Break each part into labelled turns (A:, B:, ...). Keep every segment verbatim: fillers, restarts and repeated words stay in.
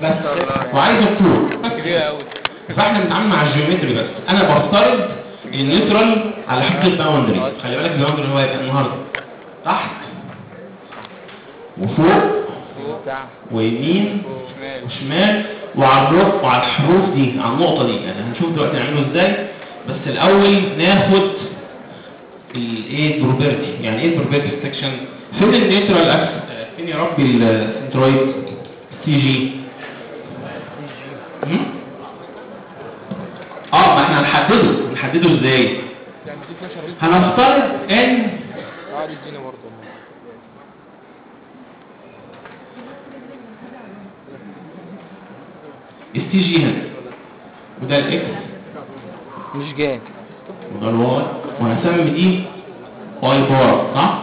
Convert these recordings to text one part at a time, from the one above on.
A: بس وعايز الطول بس
B: كبيرة قوي.
A: فاحنا بنتعامل مع الجيومتري بس. انا بفترض النيوترال على حته الباوندري. خلي بالك الباوندري هو هيبقى النهارده تحت وفوق ويمين وشمال وعلى الرف وعلى الحروف دي على النقطه دي. يعني هنشوف دلوقتي نعمله ازاي، بس الاول ناخد الايه البروبرتي. يعني ايه البروبرتي سكشن؟ فين النيوترال اكس؟ فين يا ربي السنترويد سي جي؟ اه ما احنا هنحدده. هنحدده ازاي؟ هنفترض ان
B: اه دي برضه
A: السي جي هنا وده الاكس
B: مش جاي
A: وده الواي، وهنسمي دي واي بار صح؟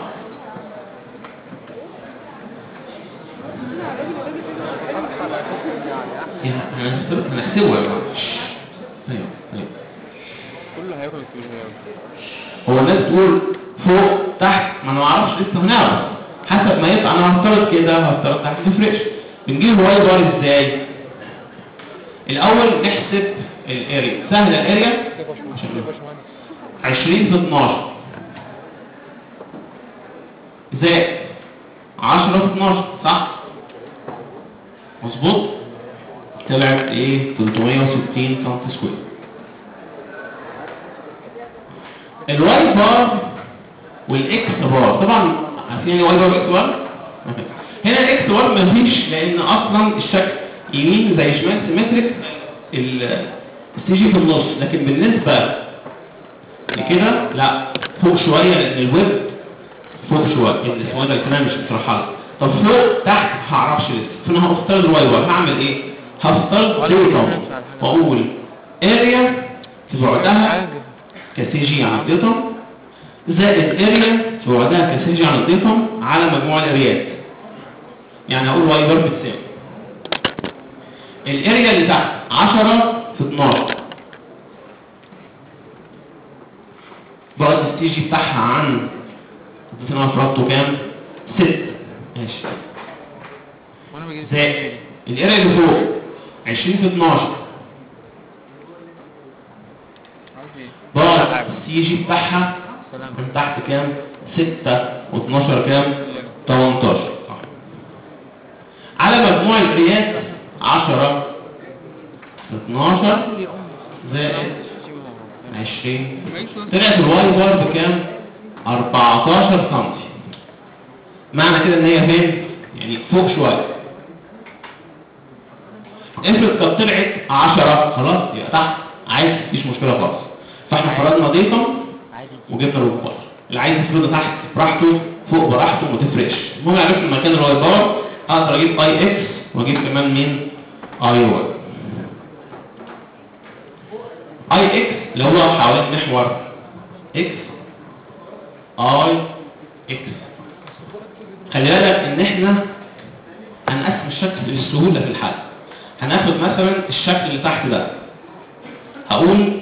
A: هنحسبه هنحسبه يا جماعه. ايوه ايوه
B: كله هياكل الكلمه.
A: هو الناس بتقول فوق تحت، ما انا ما اعرفش لسه هنعرف حسب ما يطلع. انا هفترض كده هفترض تحت ما تفرقش. بنجيب الواي بار ازاي؟ الاول نحسب الاريا. سهله الاريا عشرين في اتناشر زائد عشرة في اتناشر صح؟ مظبوط؟ طلعت ايه؟ تلتمية وستين سم سكوير. الواي بار والاكس بار طبعا عارفين يعني واي بار واكس بار؟ هنا الاكس بار مفيش، لان اصلا الشكل يمين زي شمال سيمتريك، السي جي في النص. لكن بالنسبه لكده لا، فوق شويه لان الويب فوق شويه لان اسمه ده الكلام مش مترحل. طب فوق تحت ما هعرفش لسه. فانا هختار الواي بار. هعمل ايه؟ هختار ديتم واقول اريا في بعدها كسي جي عن الديتم زائد اريا في بعدها كسي جي عن الديتم على مجموع الاريات. يعني هقول واي بار بتساوي الاريا اللي تحت عشرة في اتناشر بعد السي جي بتاعها عن انا فرضته كام؟ ستة ماشي زائد الاريا اللي فوق عشرين في اتناشر بعد السي جي بتاعها من تحت كام؟ ستة واتناشر كام؟ تمنتاشر على مجموع الاريات عشرة في اتناشر زائد عشرين. طلعت الواي بار بكام؟ اربعتاشر سم. معنى كده ان هي فين؟ يعني فوق شويه. افرض كانت طلعت عشرة خلاص يبقى تحت عادي مفيش مشكله خالص. فاحنا فرضنا ديتم وجبنا الواي بار. اللي عايز يفرضه تحت براحته، فوق براحته، ما تفرقش. المهم عرفنا مكان الواي بار. اقدر اجيب اي اكس واجيب كمان مين؟ اي واي. اي اكس اللي هو حوالين محور اكس اي اكس. خلي بالك ان احنا هنقسم الشكل للسهوله في الحل. هناخد مثلا الشكل اللي تحت ده، هقول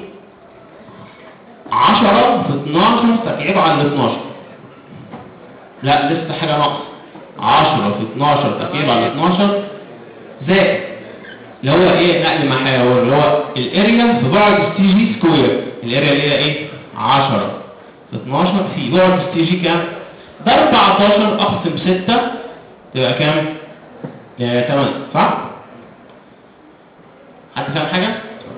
A: عشرة في اتناشر تكعيب على ال اتناشر. لا لسه حاجه ناقصه. عشرة في اتناشر تكعيب على اتناشر زائد اللي هو ايه؟ نقل محاور اللي هو الاريا في بعد السي جي سكوير. الاريا اللي هي ايه؟ عشرة في اتناشر في بعد السي جي كام؟ ده اربعتاشر اقسم ستة تبقى كام؟ تمانية صح؟ حد فاهم حاجة؟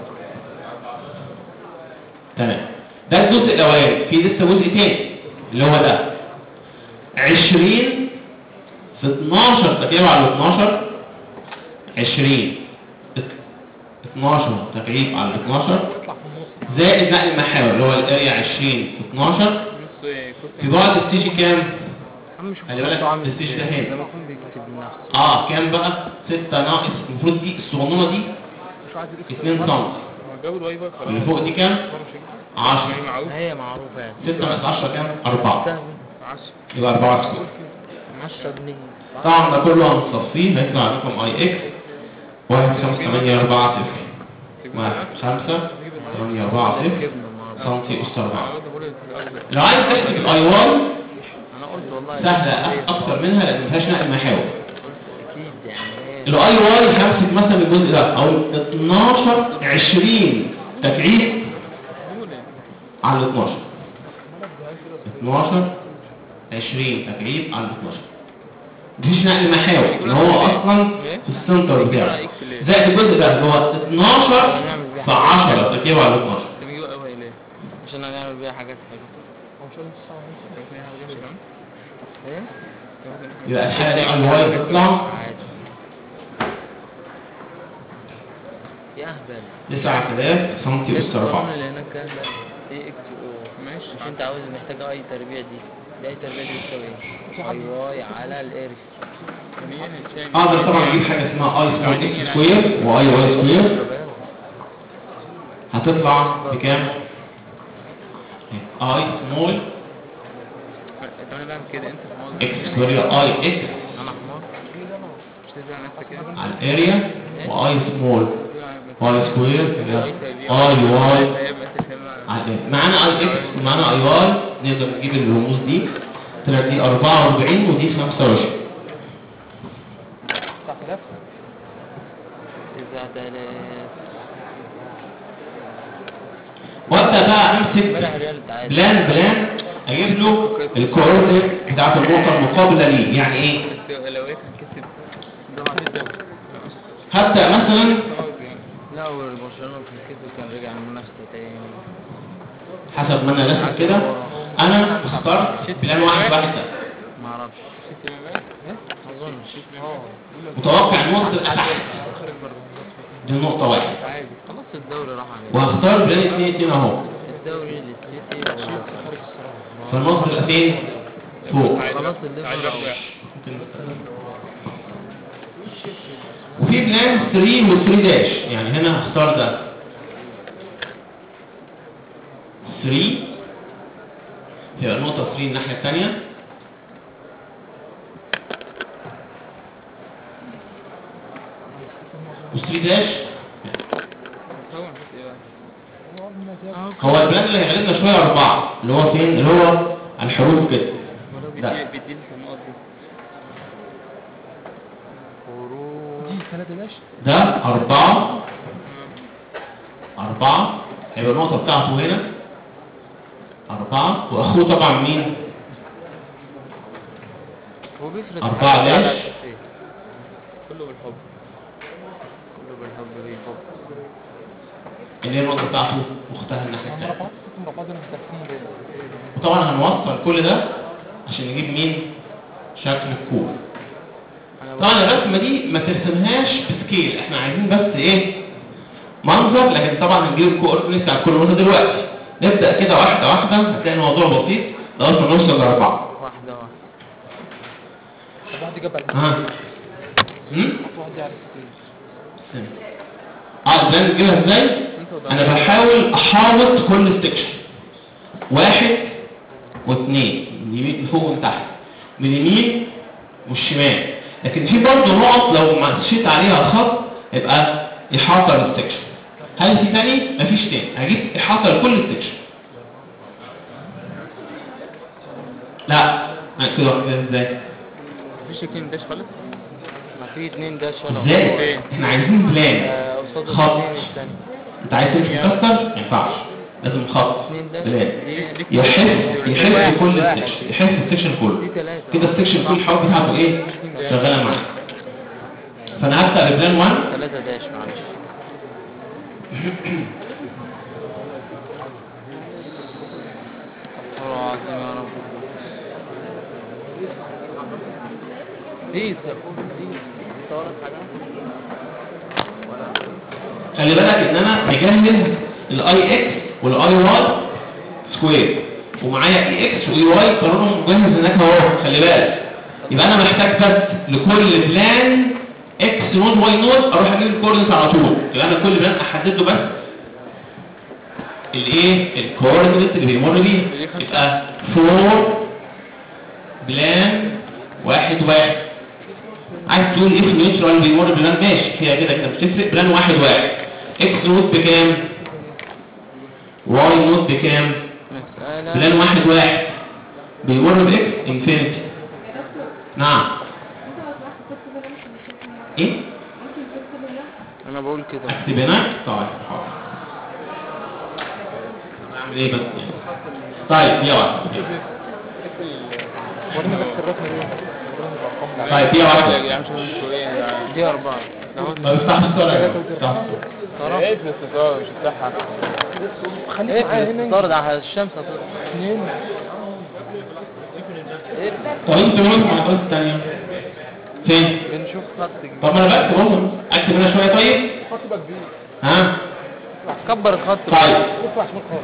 A: تمام. ده الجزء الاولاني. في لسه جزء تاني اللي هو ده عشرين في اتناشر تكعيب على اتناشر عشرين اتناشر تكعيب على اتناشر زائد نقل المحاور اللي هو الاريا عشرين في اتناشر في بعد السي جي كام؟ خلي بالك السي جي ده هنا اه كام بقى؟ ستة ناقص المفروض دي الصغنونه دي اتنين سم. اللي فوق دي كام؟ عشرة.
B: هي معروفه يعني
A: ستة ناقص عشرة كام؟ أربعة. يبقى أربعة سكوير.
B: عشرة جنيه.
A: طبعا ده كله هنصفيه هيطلع لكم اي اكس واحد خمسة تمانية أربعة صفر واحد خمسة تمانية أربعة صفر سنتي أس أربعة. لو عايز تحسب الاي واي سهلة أكثر منها لأن مفيهاش نقل محاور.
B: أكيد يعني
A: الاي واي همسك مثلا الجزء ده او اتناشر عشرين تكعيب على ال اتناشر. اتناشر عشرين تكعيب على ال اتناشر. مفيش نقل محاور اللي هو اصلا في السنتر بتاعه. زائد الجزء ده اللي هو اتناشر في عشرة تكعيب على ال اتناشر.
B: بنجيب قوي ليه؟ عشان نعمل بيها حاجات حلوه. هو مش لازم تسعة ونص. ايه؟
A: يبقى الحاله دي اي واي تطلع
B: يا اهبل
A: تسعة آلاف سنتي اس اربعة.
B: اللي هناك كان ايه اكس او ماشي. مش انت عاوز محتاج اي تربيع دي دي اي تربيع دي بتساوي ايه؟ اي واي على الاري.
A: اقدر طبعا اجيب حاجه اسمها اي سمول اكس سكوير واي واي سكوير هتطلع بكام؟ اي سمول
B: طب انا بعمل كده انت
A: اكس سكوير اي اكس
B: انا حمار مش تزعل نفسك كده
A: على الاريا واي سمول واي سكوير اي واي على معانا اي اكس ومعانا اي واي. نقدر نجيب الرموز دي طلعت دي اربعة واربعين ودي خمسة وعشرين.
B: تسعة آلاف تسعة آلاف.
A: وابدا بقى امسك بلان بلان اجيب له الكوردينيت بتاعت النقطه المقابله ليه. يعني ايه؟
B: لو ايه كسب ده
A: هبدا مثلا
B: لا هو برشلونه في الكسب كان رجع المنافسه تاني
A: حسب ما انا راسم كده. انا اخترت بلان واحد واحد ده
B: ما اعرفش ايه ما اظنش اه
A: متوقع ان هو تبقى تحت دي نقطه واحد
B: عادي خلاص الدوري راح عليه.
A: وهختار بلان اتنين اتنين اهو
B: الدوري للسيتي خارج الصراحه
A: فالنقطه تبقى فين؟ فوق.
B: خلاص الليفر
A: وفي بلان تلاتة و تلاتة داش. يعني هنا هختار ده تلاتة يبقى النقطة تلاتة الناحية الثانية و تلاتة داش هو البلان اللي هيغلبنا شوية أربعة اللي هو فين؟ اللي هو الحروف كده ده
B: بيديل في النقط دي دي ثلاثة داش
A: ده أربعة أربعة هيبقى النقطة بتاعته هنا أربعة وأخوه طبعا مين؟
B: هو بيفرض
A: أربعة داش
B: كله بالحب كله بالحب بالحب
A: اللي هي النقطة بتاعته واختها الناحية التانية. وطبعا هنوصل كل ده عشان نجيب مين؟ شكل الكور. طبعا الرسمة دي ما ترسمهاش بسكيل، احنا عايزين بس ايه؟ منظر. لكن طبعا هنجيب الكوردينيت بتاع كل نقطة دلوقتي. نبدأ كده واحدة واحدة هتلاقي الموضوع بسيط لغاية ما نوصل لأربعة.
B: واحدة واحدة.
C: طب واحد جاب على
A: ها؟
C: السكيل. واحد على السكيل.
A: اه البلان نجيبها ازاي؟ انا بحاول احاوط كل سكشن. واحد واثنين من اليمين فوق ومن تحت من اليمين والشمال. لكن في برضه نقط لو مشيت عليها خط يبقى احاطه للسكشن. هل في تاني؟ مفيش تاني. هجيب احاطه لكل السكشن. لا كده كده ازاي؟
B: مفيش اتنين داش خالص؟ ما في اتنين داش ولا
A: ازاي؟ احنا عايزين بلان
B: قصاد
A: خط.
B: الاثنين الثاني.
A: انت عايز تمشي مكسر؟ ما ينفعش. لازم خط بلان يحف يحف كل السكشن يحف السكشن كله كده. السكشن كل الحروف بتاعته ايه؟ شغاله معاك. فانا هبدا ببلان واحد
B: ثلاثة داش معلش. الله العظيم يا رب. بليز يا اخويا بليز صورك حاجه.
A: خلي بالك ان انا مجهز الاي اكس والاي واي سكوير ومعايا اي اكس واي واي قانونهم مجهز هناك اهو. خلي بالك يبقى انا محتاج بس لكل بلان اكس نود واي نود اروح اجيب الكوردينيت على طول. يبقى انا كل بلان احدد له بس الايه الكوردينيت اللي بيمر بيه. يبقى فور بلان واحد واحد. عايز تقول اف نيوترال بيمر بلان ماشي هي كده كده مش تفرق. بلان واحد واحد اكس نود بكام؟ واي نود بكام؟
B: مسألة
A: بلان واحد واحد بيمر باكس انفينيتي. نعم ايه؟
B: انا بقول كده.
A: اكتب هناك. طيب حاضر. اعمل ايه بس يعني. طيب دي واحده.
C: وريني بس الرسمه دي. وريني الارقام دي.
A: طيب دي واحده.
D: يا جدعان شوفوا انتوا ايه يعني.
B: دي اربعة.
A: ما بيفتحش الصوره يا جماعه. افتح الصوره.
B: طرف.
D: ايه الاستطاعة مش هتفتحها.
C: خليك
B: ايه
C: معايا هنا.
B: الاستطار ده على الشمس هتطلع.
C: اثنين.
B: ايه
A: طب انتوا مين المعادلات الثانيه؟ فين؟
B: بنشوف خط كبير.
A: طب ما انا بكتب اهو. اكتب هنا شويه طيب.
C: خط بقى كبير.
A: ها؟
B: كبر الخط.
A: طيب.
C: اطلع شمال خالص.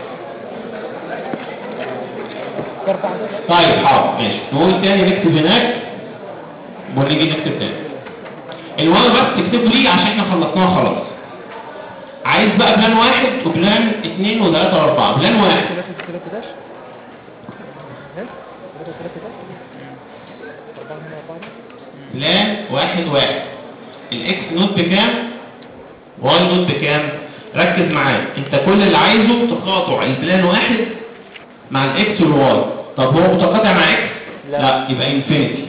C: اربعة.
A: طيب حاضر ماشي. نقول تاني نكتب هناك ونيجي نكتب تاني. الواو بس تكتبوا لي عشان احنا خلصناها خلاص. عايز بقى بلان واحد وبلان اثنين وثلاثة واربعة. بلان واحد.
C: ثلاثة ثلاثة داش. ها؟ ثلاثة ثلاثة داش. أربعة هنا أربعة داش.
A: بلان واحد واحد. الاكس نوت بكام؟ واي نوت بكام؟ ركز معايا. انت كل اللي عايزه تقاطع البلان واحد مع الاكس والواي. طب هو متقاطع مع اكس؟
B: لا.
A: لا يبقى انفينيتي.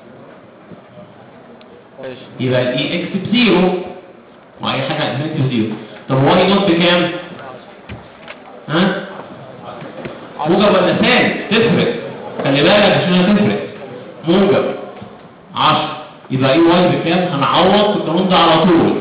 B: ماشي.
A: يبقى الاي اكس بزيرو واي حاجه انفينيتي بزيرو. طب واي نوت بكام؟ ها؟ موجب ولا سالب؟ تفرق. خلي بالك عشان هتفرق. موجب عشرة. يبقى اي واي بكام؟ هنعوض في القانون ده على طول.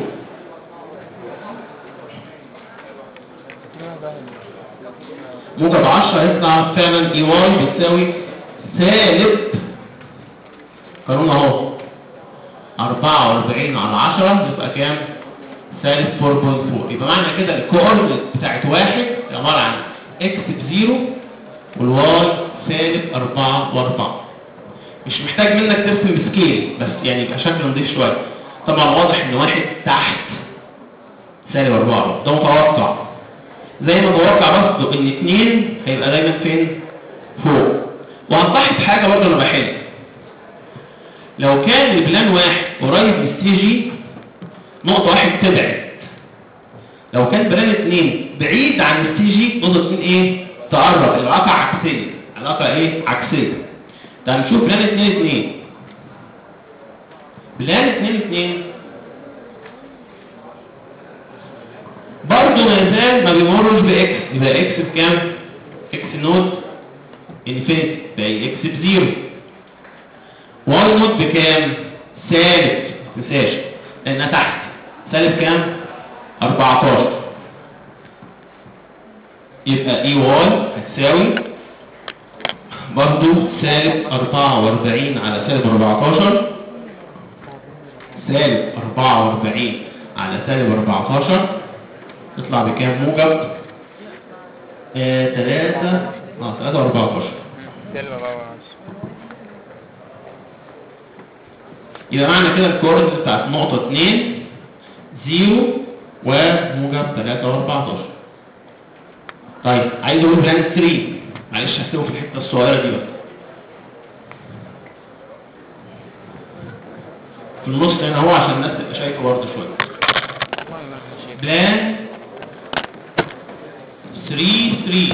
A: موجب عشرة هيطلع فعلا اي واي بتساوي سالب قانون اهو أربعة وأربعين على عشرة يبقى كام؟ سالب أربعة فاصلة أربعة. يبقى معنى كده الكوردينيت بتاعت واحد عبارة عن اكس بزيرو والواي سالب أربعة وأربعة. مش محتاج منك ترسم بسكيل بس يعني يبقى شكله نضيف شوية. طبعا واضح ان واحد تحت سالب أربعة ده متوقع. زي ما متوقع برضه ان اتنين هيبقى دايما فين؟ فوق. وهنلاحظ حاجة برضه انا بحل. لو كان البلان واحد قريب من السي جي نقطة واحد تبعد. لو كان بلان اتنين بعيد عن السي جي نقطة اتنين ايه؟ تقرب. العلاقة عكسية. العلاقة ايه؟ عكسية. ده هنشوف بلان اتنين اتنين. بلان اتنين اتنين برضه ما يزال ما بيمرش باكس. يبقى اكس بكام؟ اكس نوت انفينيتي يبقى اكس بزيرو. واي نوت بكام؟ سالب. ما تنساش لانها تحت. سالب كام؟ أربعتاشر. يبقى اي واي هتساوي برضه سالب أربعة وأربعين على سالب أربعتاشر. سالب أربعة وأربعين على سالب أربعتاشر تطلع بكام؟ موجب آه ثلاثة اه ثلاثة وأربعتاشر.
D: سالب أربعة.
A: يبقى معنى كده الكوردينيت بتاعت نقطة اتنين زيرو وموجب ثلاثة وأربعتاشر. طيب عايز اقول بلان تلاتة. معلش هسيبه في الحته الصغيره دي بس. في النص هنا هو عشان الناس تبقى شايفه برضه شويه. بلان تلاتة تلاتة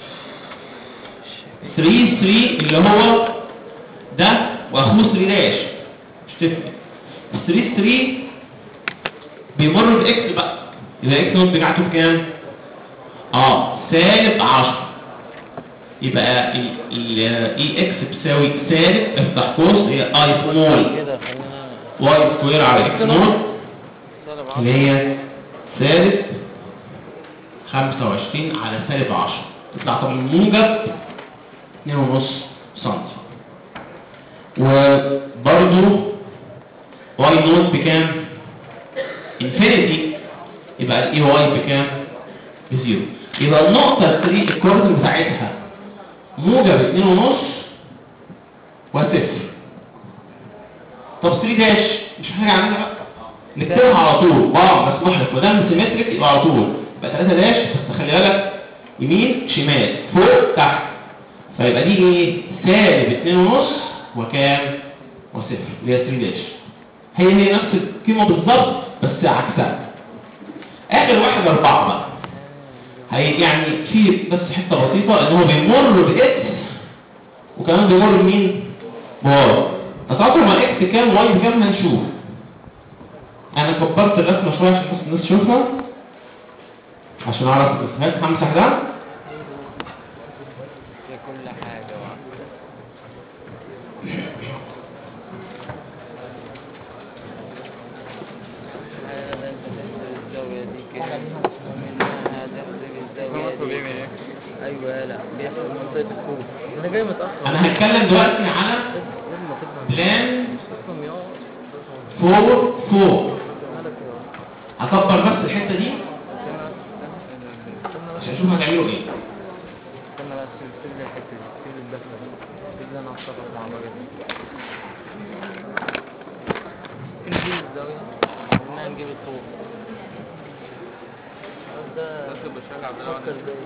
A: تلاتة تلاتة اللي هو ده واخوه تلاتة داش مش تفرق. تلاتة تلاتة بيمر باكس بقى. يبقى اكس نوت بتاعته بكام؟ اه سالب عشرة. يبقى الاي اكس بتساوي سالب افتح قوس هي اي سمول
B: كده خلينا
A: واي سكوير على اكس نوت
B: سالب
A: اللي
B: عشرة.
A: هي سالب خمسة وعشرين على سالب عشرة. تطلع طبعا موجب اتنين ونص سنتي. وبرضو واي نوت بكام؟ انفينيتي. يبقى الاي واي بكام؟ بزيرو. يبقى النقطة تلاتة الكوردينيت بتاعتها موجب اتنين ونص وصفر. طب تلاتة داش مش محتاج اعملها بقى. نكتبها على طول. اه مسموح لك ما دام سيمتريك يبقى على طول. يبقى تلاتة داش بس خلي بالك يمين شمال فوق تحت. فيبقى دي ايه؟ سالب اتنين ونص وكام؟ وصفر اللي هي تلاتة داش. هي هي نفس القيمة بالظبط بس عكسها. اخر واحد اربعة بقى. هي يعني في بس حته بسيطه ان هو بيمر باكس وكمان بيمر بمين؟ بواي. تقاطع مع اكس كام واي بكام هنشوف. انا كبرت الرسمه شويه عشان بس الناس تشوفها، عشان اعرف الاسهات. همسح ده.
B: في كل حاجة بقى. هذا انت تحسب الزاوية دي كده ومنها هتحسب الزاوية
D: طب
B: دي.
D: يعمل ايه؟
B: ايوه لا بيحسب منطقة الكوب. انا جاي متأخر.
A: انا هتكلم دلوقتي على
B: لازم تفهم.
A: بلان
B: افهم يا
A: فور فور.
B: مالك يا
A: هكبر بس الحته دي
B: استنى استنى بس
A: عشان اشوف هتعملوا ايه.
B: استنى بس سيب لي الحتة دي، سيب لي الدخلة دي، سيب لي انا اتصرف مع الراجل ده. نجيب الزاوية قلنا نجيب الطول. ده
D: بس بشغل عبد الله
B: فكر زي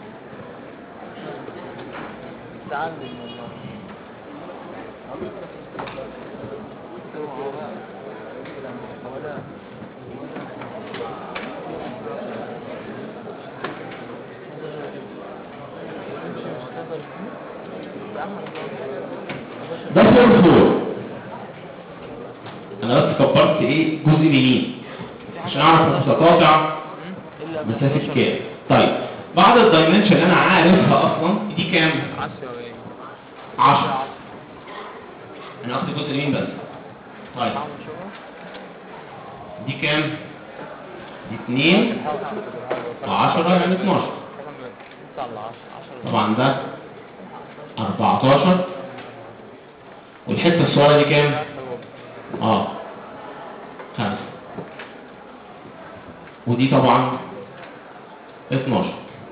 B: تعلم والله. ولا
A: ده فور فور. انا بس كبرت ايه جزء اليمين عشان اعرف متقاطع مسافه كام. طيب بعد الدايمنشن اللي انا عارفها اصلا دي كام؟
D: عشرة وايه؟
A: عشرة. انا واخد الجزء اليمين بس. طيب دي كام؟ دي اتنين وعشرة يعني اتناشر. طبعا ده اربعتاشر. والحته الصغيره دي كام؟ اه خمسة. ودي طبعا اتناشر.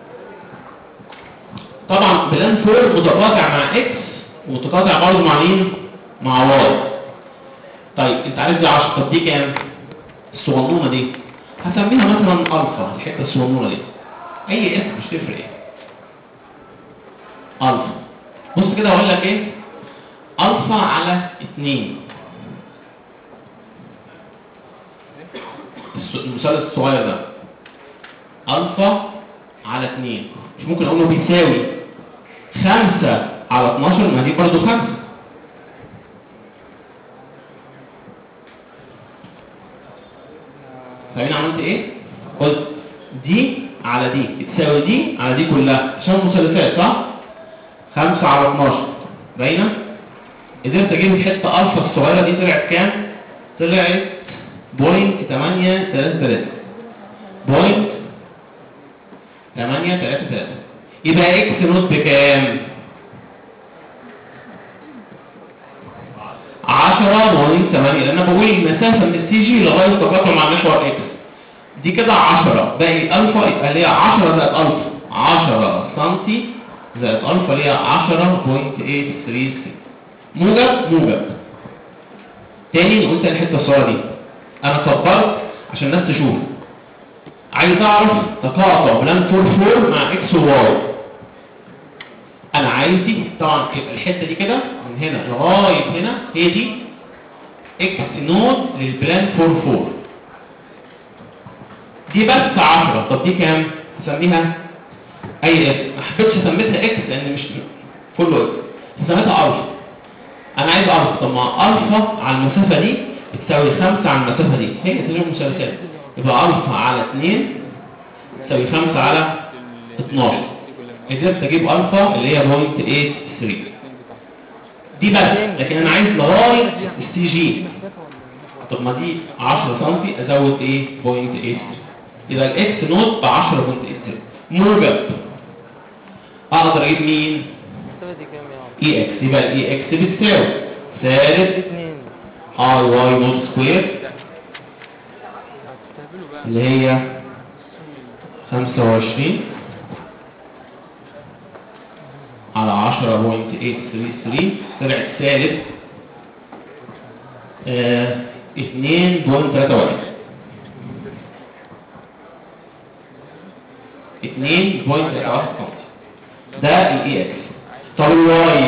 A: طبعا بلان فور متقاطع مع اكس ومتقاطع برضه مع مين؟ مع واي. طيب انت عارف دي عشرة، طب دي كام؟ الصغنونه دي هسميها مثلا الفا. الحته الصغنونه دي اي اسم مش تفرق ايه. الفا. بص كده هقول لك ايه؟ الفا على اتنين. المثلث الصغير ده الفا على اتنين. مش ممكن اقوله بيساوي خمسة على اتناشر؟ ما دي برضو خمسة. فاهمين عملت ايه؟ قلت دي على دي بتساوي دي على دي كلها عشان مثلثات صح؟ خمسة على اتناشر باينة؟ قدرت اجيب الحتة الفا الصغيرة دي طلعت كام؟ طلعت بوينت تمانية تلاتة تلاتة. بوينت تمانية تلاتة تلاتة. يبقى اكس نوت بكام؟ عشرة بوينت تمانية. لان انا بقول المسافة من السي جي لغاية التقاطع مع محور اكس دي كده عشرة، باقي الفا يبقى اللي هي عشرة زائد الفا عشرة سنتي زائد الفا اللي هي عشرة بوينت تمانية تلاتة ستة. موجب موجب. تاني قلت الحته الصغيره دي انا كبرت عشان الناس تشوف. عايز اعرف تقاطع بلان فور فور مع اكس وواي. انا عايز دي طبعا يبقى الحته دي كده من هنا لغايه هنا هي دي اكس نود للبلان فور فور. دي بس عشرة. طب دي كام؟ هسميها اي اسم. ما حبيتش اسميتها اكس لان مش كله اكس، هسميتها الفا. انا عايز الفا. طب ما الفا على المسافه دي بتساوي خمسة على المسافه دي، هي تجربه مثلثات. يبقى الفا على اتنين تساوي خمسة على اتناشر. قدرت اجيب الفا اللي هي بوينت تمانية تلاتة. دي بس. لكن انا عايز لغايه السي جي. طب ما دي عشرة سم ازود ايه؟ بوينت تمانية تلاتة. يبقى الاكس نوت ب عشرة بوينت تمانية تلاتة. موجب. اقدر اجيب مين؟
B: دي كام يا
A: اي اكس. يبقى الاي اكس بتساوي سالب
B: اتنين
A: اي واي نوت سكوير
D: هتستهبلوا بقى.
A: اللي هي خمسة وعشرين على عشرة بوينت تمانية تلاتة تلاتة. طلعت سالب اه اتنين بوينت تلاتة واحد. اتنين بوينت تلاتة واحد سم. ده الاي اكس. طب الواي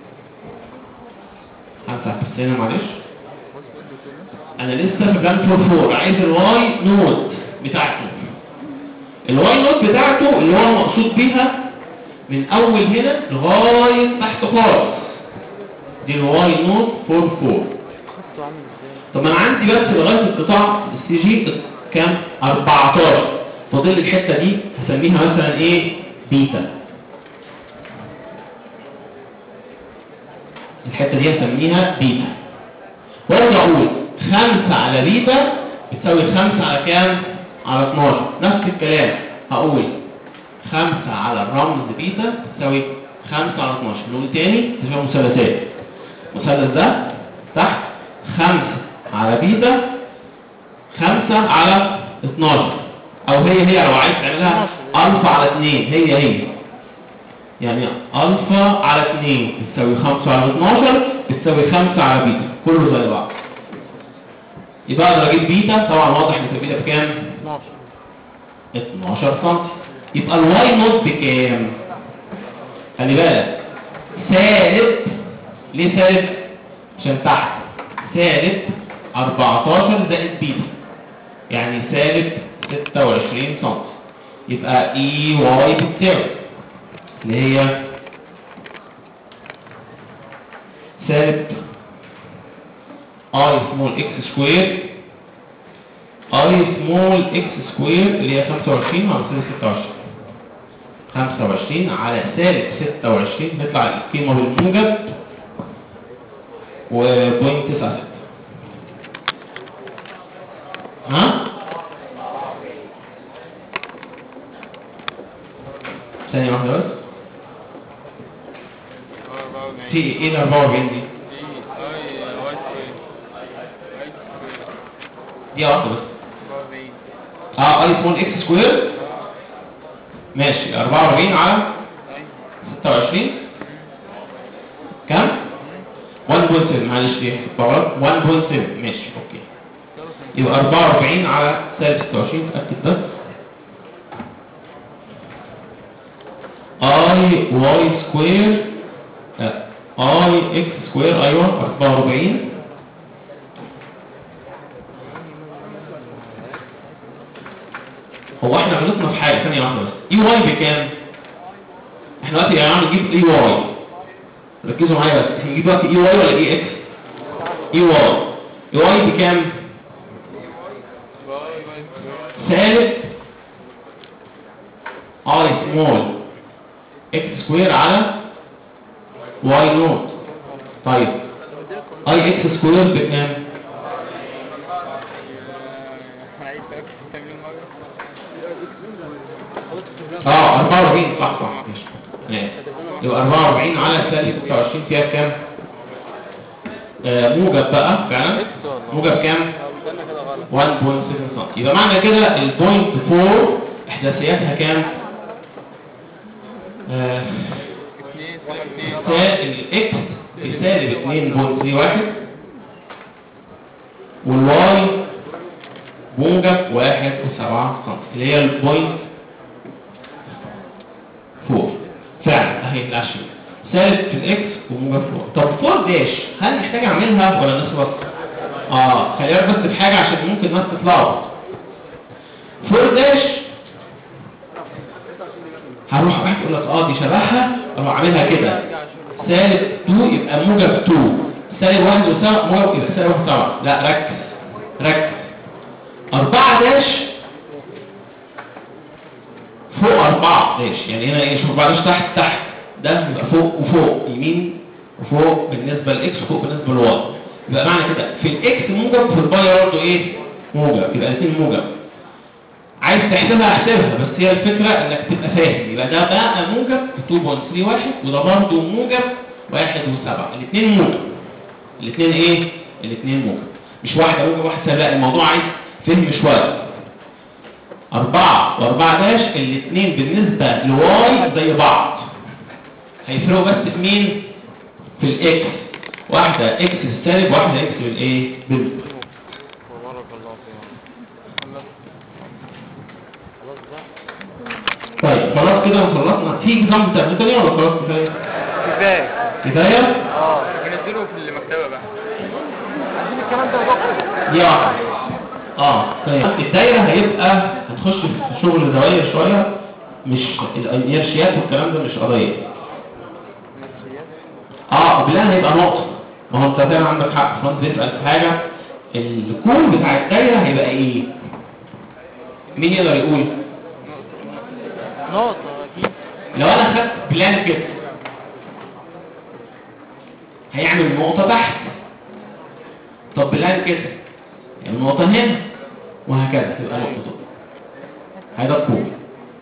A: همسح بس هنا معلش. انا لسه في بلان فور فور عايز الواي نود بتاعته. الواي نود بتاعته اللي هو مقصود بيها من اول هنا لغايه تحت خالص. دي الواي نود فور فور.
B: خطه عامل ازاي؟
A: طب انا عندي بس لغايه القطاع السي جي كام؟ أربعتاشر. فاضل لي الحته دي هسميها مثلا ايه؟ بيتا. الحته دي هسميها بيتا. وارجع اقول خمسة على بيتا بتساوي خمسة على كام؟ على اتناشر. نفس الكلام هقول خمسة على الرمز بيتا بتساوي خمسة على اتناشر. نقول تاني تشوفوا مثلثات. المثلث ده تحت خمسة على بيتا خمسة على اتناشر، او هي هي لو عايز تعملها الفا على اتنين، هي هي يعني الفا على اتنين بتساوي خمسة على اتناشر بتساوي خمسة على بيتا، كله زي بعض. يبقى اقدر اجيب بيتا، طبعا واضح ان البيتا بكام؟ اتناشر سم. يبقى الواي نوت بكام؟ خلي بالك سالب. ليه سالب؟ عشان تحت سالب أربعتاشر زائد بيتا يعني سالب ستة وعشرين سم. يبقى اي واي بتساوي اللي هي سالب اي سمول اكس سكوير اي سمول اكس سكوير اللي هي خمسة وعشرين على سالب ستة وعشرين. خمسة وعشرين على سالب ستة وعشرين تطلع القيمة بالموجب وبوينت تسعة ستة. ها؟ ثانية واحدة بس. في ايه ال أربعة وأربعين دي؟ دي واحدة بس. اه اي سمول اكس سكوير ماشي أربعة وأربعين على ستة وعشرين كام؟ واحد فاصلة سبعة. معلش دي واحد فاصلة سبعة ماشي اوكي. يبقى أربعة وأربعين على سالب ستة وعشرين. اتاكد بس. اي واي سكوير اي اكس سكوير ايوه أربعة وأربعين هو احنا غلطنا في حاجه ثانيه واحده بس. اي واي بكام؟ احنا دلوقتي يا جماعه نجيب اي واي، ركزوا معايا بس. احنا نجيب دلوقتي اي واي ولا اي اكس؟ اي واي. اي واي بكام؟ سالب اي سمول اكس سكوير على واي نوت. طيب اي اكس سكوير بكام؟ اه أربعة وأربعين صح صح ماشي. ماشي يبقى أربعة وأربعين على سالب ستة وعشرين فيها كام؟ آه موجب بقى فعلا. موجب كام؟ واحد فاصلة سبعة سم. يبقى معنى كده البوينت أربعة احداثياتها كام؟ آه الاكس بسالب اتنين فاصلة واحد والواي موجب واحد وسبعة سم اللي هي البوينت أربعة فعلا اهي العشرين سالب في الاكس وموجب أربعة. طب أربعة داش هل محتاج اعملها ولا نخلص؟ اه خلي بالك بس بحاجه عشان ممكن الناس تتلخبط. أربعة داش هروح واحد يقول لك اه دي شبهها اروح اعملها كده سالب اتنين يبقى موجب اتنين سالب واحد وسبعة موجب يبقى سالب واحد وسبعة. لا ركز ركز. أربعة داش فوق أربعة داش يعني هنا ايه؟ شوف أربعة داش تحت تحت ده يبقى فوق وفوق يمين وفوق بالنسبه للاكس وفوق بالنسبه للواي. يبقى معنى كده في الاكس موجب وفي الواي برضه ايه؟ موجب. يبقى الاثنين موجب. عايز تحسبها احسبها بس هي الفكره انك تبقى فاهم. يبقى ده بقى موجب اتنين فاصلة تلاتة واحد وده برضه موجب واحد وسبعة. الاثنين موجب. الاثنين ايه؟ الاثنين موجب. مش واحده موجب واحد سالب. لا الموضوع عايز فهم شويه. أربعة وأربعة داش الاثنين بالنسبه لواي زي بعض. هيفرقوا بس في مين؟ في الاكس. واحده اكس بالسالب واحده اكس بالايه؟ بالموجب. طيب خلاص كده خلصنا. في اكزامبل تعملوا تاني ولا خلاص كفايه؟
D: كفايه
A: كفايه؟
D: اه ننزله في المكتبه بقى.
C: عايزين الكلام ده يا دكتور.
A: دي واحده. اه طيب الدايره هيبقى هنخش في شغل زوايا شويه. مش الانيرشيات والكلام ده مش قضيه. اه بالله هيبقى نقطه. ما هو انت فعلا عندك حق. فانت بيسال في حاجه الكون بتاع الدايره هيبقى ايه؟ مين يقدر يقول؟
B: نقطة أكيد.
A: لو انا خدت بلان كده هيعمل نقطه تحت. طب بلان كده يعني نقطه هنا وهكذا تبقى نقطه. هذا الكون.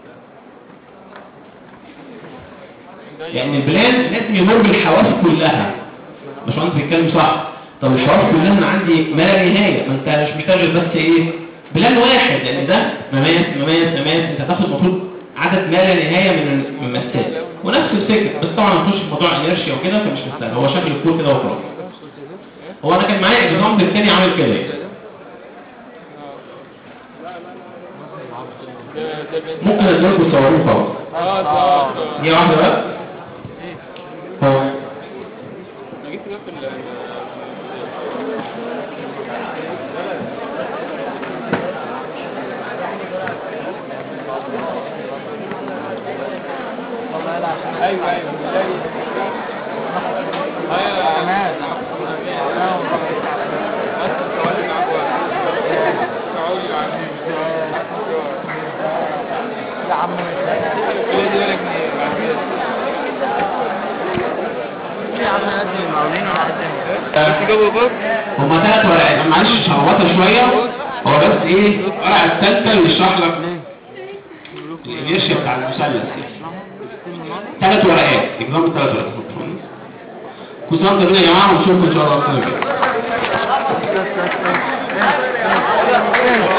A: يعني البلان لازم يمر بالحواس كلها. باشمهندس بيتكلم صح. طب الحواس كلها انا عندي ما لا نهايه، ما انت مش محتاج بس ايه؟ بلان واحد، لان ده مماس مماس مماس، انت هتاخد المفروض عدد ما لا نهايه من المماسات ونفس الفكره. بس طبعا هنخش في موضوع انيرشيا وكده فمش مستاهل، هو شكل الكون كده وخلاص. هو انا كان معايا اكزامبل الثاني عامل كده. ممكن اديلكم تصوروه خالص.
D: اه
A: دي واحده بس. هو
D: انا جبت ده في ال ايوه ايوه ايوه عماد بس تعالي معاك تعالي معاك
B: يا عم
D: كل دي ولا جنيه بعد كده
B: يا عم قدم المقاولين ولا قدم
D: بس جابوا بص
A: هما ثلاث ورقات، معلش هغوطها شويه. هو بس ايه الورقه الثالثه اللي يشرح لك الانيرشيا بتاع المثلث. ثلاث ورقات، اكزامبل ثلاث ورقات. كل سنه وانتم طيبين يا جماعه، ونشوفكم ان شاء الله السنه الجايه.